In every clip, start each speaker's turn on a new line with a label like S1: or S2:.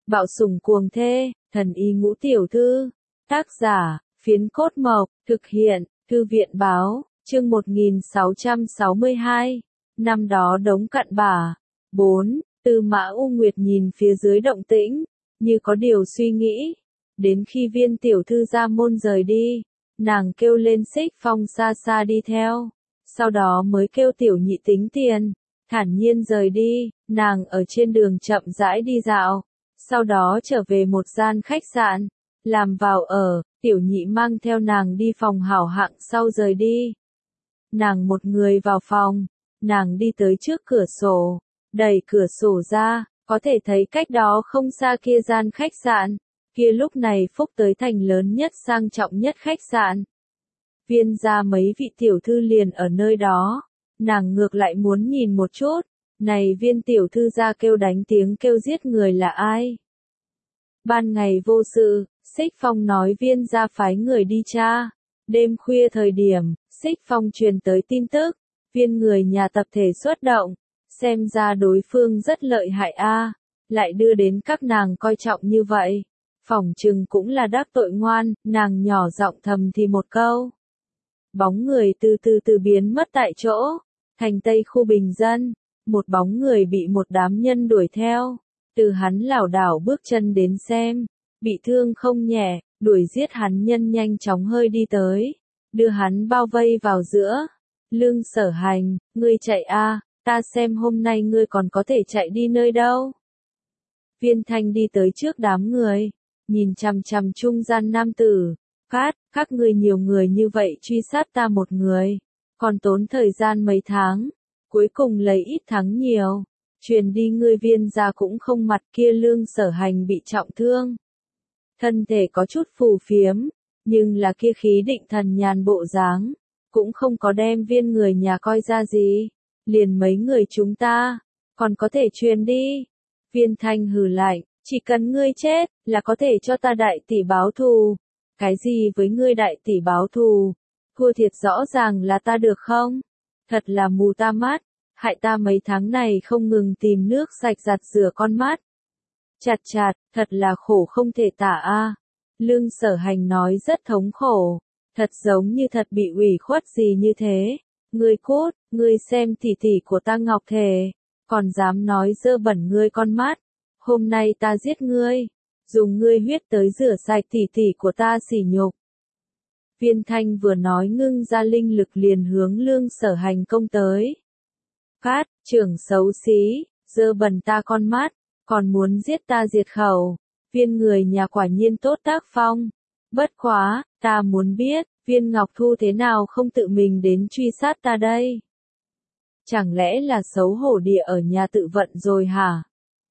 S1: Bạo sủng cuồng thê, thần y ngũ tiểu thư. Tác giả, Phiến Cốt Mộc, thực hiện, Thư viện báo, chương 1662. Năm đó đống cặn bã. 4. Tư Mã U Nguyệt nhìn phía dưới động tĩnh, như có điều suy nghĩ. Đến khi Viên tiểu thư ra môn rời đi, nàng kêu lên Xích Phong xa xa đi theo. Sau đó mới kêu Tiểu Nhị tính tiền, thản nhiên rời đi. Nàng ở trên đường chậm rãi đi dạo, sau đó trở về một gian khách sạn, làm vào ở. Tiểu Nhị mang theo nàng đi phòng hảo hạng sau rời đi. Nàng một người vào phòng, nàng đi tới trước cửa sổ, đẩy cửa sổ ra, có thể thấy cách đó không xa kia gian khách sạn. Kia lúc này Phúc tới thành lớn nhất sang trọng nhất khách sạn. Viên gia mấy vị tiểu thư liền ở nơi đó, nàng ngược lại muốn nhìn một chút, này Viên tiểu thư ra kêu đánh tiếng kêu giết người là ai? Ban ngày vô sự, Xích Phong nói Viên gia phái người đi tra. Đêm khuya thời điểm, Xích Phong truyền tới tin tức, Viên người nhà tập thể xuất động, xem ra đối phương rất lợi hại a, lại đưa đến các nàng coi trọng như vậy. Phỏng chừng cũng là đắc tội ngoan, nàng nhỏ giọng thầm thì một câu. Bóng người từ từ biến mất tại chỗ, thành Tây khu bình dân, một bóng người bị một đám nhân đuổi theo, từ hắn lảo đảo bước chân đến xem, bị thương không nhẹ, đuổi giết hắn nhân nhanh chóng hơi đi tới, đưa hắn bao vây vào giữa. Lương Sở Hành, ngươi chạy a, ta xem hôm nay ngươi còn có thể chạy đi nơi đâu. Viên Thanh đi tới trước đám người, nhìn chằm chằm trung gian nam tử, các ngươi nhiều người như vậy truy sát ta một người, còn tốn thời gian mấy tháng, cuối cùng lấy ít thắng nhiều, truyền đi ngươi Viên gia cũng không mặt. Kia Lương Sở Hành bị trọng thương, thân thể có chút phù phiếm, nhưng là kia khí định thần nhàn bộ dáng, cũng không có đem Viên người nhà coi ra gì, liền mấy người chúng ta, còn có thể truyền đi. Viên Thanh hừ lạnh, chỉ cần ngươi chết, là có thể cho ta đại tỷ báo thù. Cái gì với ngươi đại tỷ báo thù? Thua thiệt rõ ràng là ta được không? Thật là mù ta mắt, hại ta mấy tháng này không ngừng tìm nước sạch giặt rửa con mắt. Chặt, thật là khổ không thể tả a. Lương Sở Hành nói rất thống khổ, thật giống như thật bị ủy khuất gì như thế. Ngươi cút, ngươi xem tỷ tỷ của ta Ngọc Thể, còn dám nói dơ bẩn ngươi con mắt. Hôm nay ta giết ngươi, dùng ngươi huyết tới rửa sạch tỷ tỷ của ta sỉ nhục. Viên Thanh vừa nói ngưng ra linh lực liền hướng Lương Sở Hành công tới. Trưởng xấu xí, dơ bẩn ta con mắt, còn muốn giết ta diệt khẩu. Viên người nhà quả nhiên tốt tác phong. Bất quá, ta muốn biết, Viên Ngọc Thu thế nào không tự mình đến truy sát ta đây? Chẳng lẽ là xấu hổ địa ở nhà tự vận rồi hả?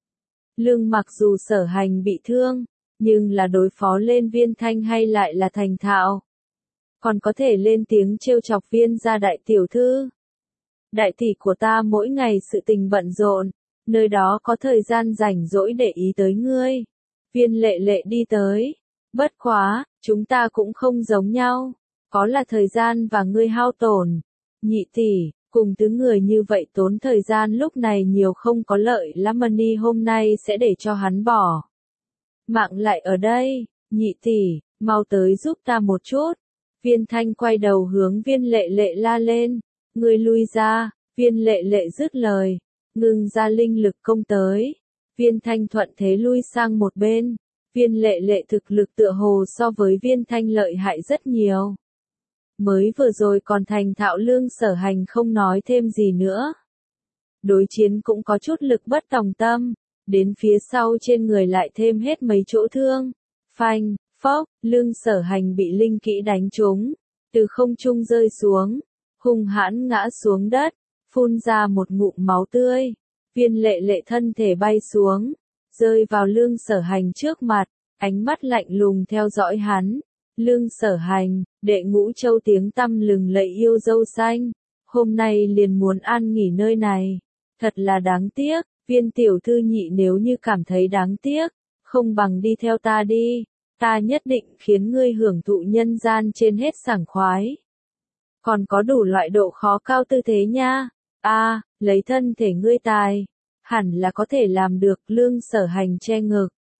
S1: Lương mặc dù Sở Hành bị thương, nhưng là đối phó lên Viên Thanh hay lại là thành thạo. Còn có thể lên tiếng trêu chọc Viên gia đại tiểu thư. Đại tỷ của ta mỗi ngày sự tình bận rộn, nơi đó có thời gian rảnh rỗi để ý tới ngươi. Viên Lệ Lệ đi tới. Bất quá, chúng ta cũng không giống nhau. Có là thời gian và ngươi hao tổn. Nhị tỷ, cùng tứ người như vậy tốn thời gian lúc này nhiều không có lợi lắm, Mani hôm nay sẽ để cho hắn bỏ mạng lại ở đây. Nhị tỷ, mau tới giúp ta một chút. Viên Thanh quay đầu hướng Viên Lệ Lệ la lên. Ngươi lui ra. Viên Lệ Lệ dứt lời, ngưng ra linh lực công tới. Viên Thanh thuận thế lui sang một bên. Viên Lệ Lệ thực lực tựa hồ so với Viên Thanh lợi hại rất nhiều. Mới vừa rồi còn thành thạo. Lương Sở Hành không nói thêm gì nữa. Đối chiến cũng có chút lực bất tòng tâm, đến phía sau trên người lại thêm hết mấy chỗ thương. Phanh, phốc, Lương Sở Hành bị linh kỹ đánh trúng, từ không trung rơi xuống, hung hãn ngã xuống đất, phun ra một ngụm máu tươi. Viên Lệ Lệ thân thể bay xuống, rơi vào Lương Sở Hành trước mặt, ánh mắt lạnh lùng theo dõi hắn. Lương Sở Hành, đệ Ngũ Châu tiếng tăm lừng lẫy yêu dâu xanh, hôm nay liền muốn an nghỉ nơi này. Thật là đáng tiếc. Viên tiểu thư nhị nếu như cảm thấy đáng tiếc, không bằng đi theo ta đi, ta nhất định khiến ngươi hưởng thụ nhân gian trên hết sảng khoái. Còn có đủ loại độ khó cao tư thế nha. Lấy thân thể ngươi tài, hẳn là có thể làm được. Lương Sở Hành che ngực,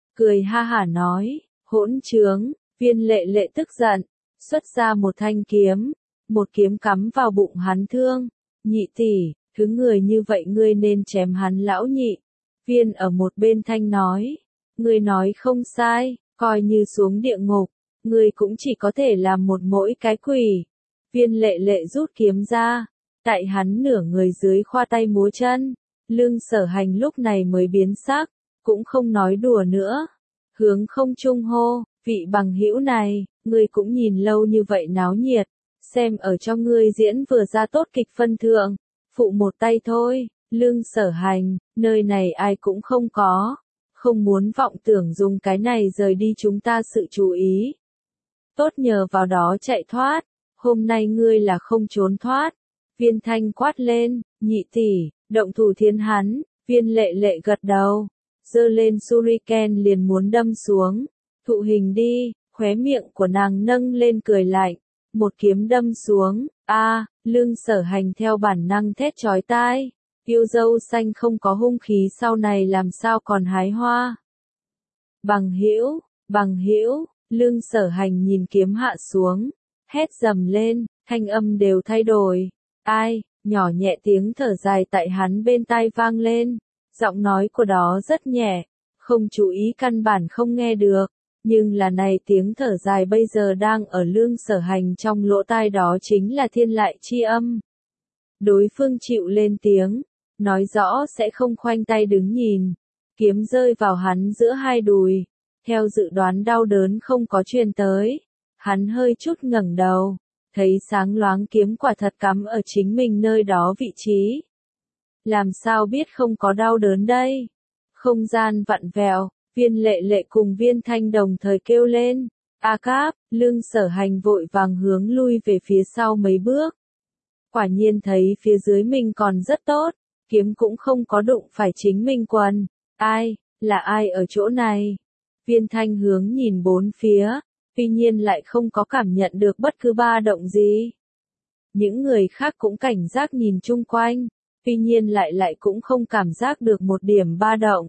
S1: cười ha hả nói, hỗn trướng, Viên Lệ Lệ tức giận, xuất ra một thanh kiếm, một kiếm cắm vào bụng hắn thương, nhị tỷ, thứ người như vậy ngươi nên chém hắn lão nhị. Viên ở một bên thanh nói, ngươi nói không sai, coi như xuống địa ngục, ngươi cũng chỉ có thể làm một mỗi cái quỷ. Viên Lệ Lệ rút kiếm ra, tại hắn nửa người dưới khoa tay múa chân, Lương Sở Hành lúc này mới biến sắc, cũng không nói đùa nữa, hướng không trung hô, vị bằng hữu này, ngươi cũng nhìn lâu như vậy náo nhiệt, xem ở cho ngươi diễn vừa ra tốt kịch phân thượng, phụ một tay thôi. Lương Sở Hành, nơi này ai cũng không có, không muốn vọng tưởng dùng cái này rời đi chúng ta sự chú ý. Tốt nhờ vào đó chạy thoát, hôm nay ngươi là không trốn thoát. Viên Thanh quát lên, nhị tỷ, động thủ thiên hắn. Viên Lệ Lệ gật đầu, giơ lên shuriken liền muốn đâm xuống. Thụ hình đi, khóe miệng của nàng nâng lên cười lạnh, một kiếm đâm xuống. Lương Sở Hành theo bản năng thét chói tai. Yêu dâu xanh không có hung khí sau này làm sao còn hái hoa. Bằng hữu, Lương Sở Hành nhìn kiếm hạ xuống, hét dầm lên, thanh âm đều thay đổi. Ai, nhỏ nhẹ tiếng thở dài tại hắn bên tai vang lên, giọng nói của đó rất nhẹ, không chú ý căn bản không nghe được, nhưng là này tiếng thở dài bây giờ đang ở Lương Sở Hành trong lỗ tai đó chính là thiên lại chi âm. Đối phương chịu lên tiếng, nói rõ sẽ không khoanh tay đứng nhìn, kiếm rơi vào hắn giữa hai đùi, theo dự đoán đau đớn không có truyền tới, hắn hơi chút ngẩng đầu, thấy sáng loáng kiếm quả thật cắm ở chính mình nơi đó vị trí. Làm sao biết không có đau đớn đây? Không gian vặn vẹo, Viên Lệ Lệ cùng Viên Thanh đồng thời kêu lên, A Cáp, Lương Sở Hành vội vàng hướng lui về phía sau mấy bước. Quả nhiên thấy phía dưới mình còn rất tốt, kiếm cũng không có đụng phải chính mình quần. Là ai ở chỗ này? Viên Thanh hướng nhìn bốn phía, tuy nhiên lại không có cảm nhận được bất cứ ba động gì. Những người khác cũng cảnh giác nhìn chung quanh, tuy nhiên lại cũng không cảm giác được một điểm ba động.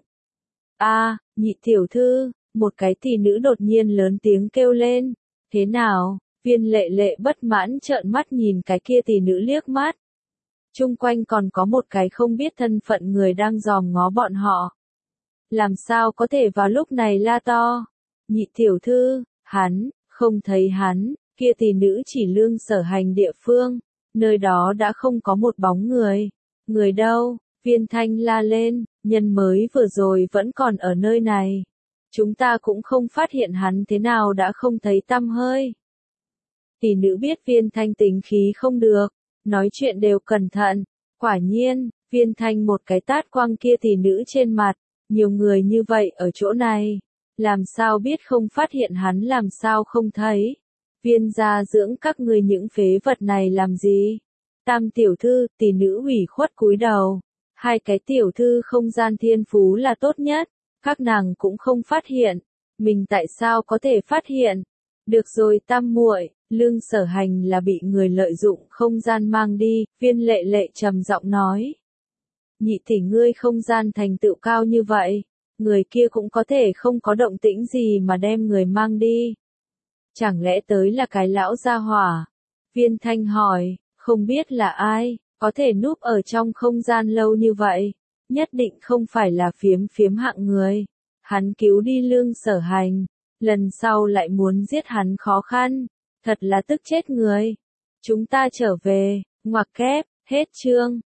S1: Nhị tiểu thư, một cái tỷ nữ đột nhiên lớn tiếng kêu lên. Thế nào? Viên Lệ Lệ bất mãn trợn mắt nhìn cái kia tỷ nữ liếc mắt. Chung quanh còn có một cái không biết thân phận người đang dòm ngó bọn họ. Làm sao có thể vào lúc này la to? Nhị tiểu thư, hắn, không thấy hắn, kia tỷ nữ chỉ Lương Sở Hành địa phương, nơi đó đã không có một bóng người. Người đâu? Viên Thanh la lên, nhân mới vừa rồi vẫn còn ở nơi này. Chúng ta cũng không phát hiện hắn thế nào đã không thấy tăm hơi. Tỷ nữ biết Viên Thanh tính khí không được, nói chuyện đều cẩn thận. Quả nhiên, Viên Thanh một cái tát quăng kia tỷ nữ trên mặt, nhiều người như vậy ở chỗ này. Làm sao biết không phát hiện hắn làm sao không thấy. Viên gia dưỡng các ngươi những phế vật này làm gì? Tam tiểu thư, tỷ nữ ủy khuất cúi đầu. Hai cái tiểu thư không gian thiên phú là tốt nhất, các nàng cũng không phát hiện. Mình tại sao có thể phát hiện? Được rồi tam muội, Lương Sở Hành là bị người lợi dụng không gian mang đi, Viên Lệ Lệ trầm giọng nói. Nhị tỷ ngươi không gian thành tựu cao như vậy, người kia cũng có thể không có động tĩnh gì mà đem người mang đi. Chẳng lẽ tới là cái lão gia hỏa? Viên Thanh hỏi, không biết là ai, có thể núp ở trong không gian lâu như vậy, nhất định không phải là phiếm hạng người. Hắn cứu đi Lương Sở Hành, lần sau lại muốn giết hắn khó khăn, thật là tức chết người. Chúng ta trở về, ngoặc kép, hết chương.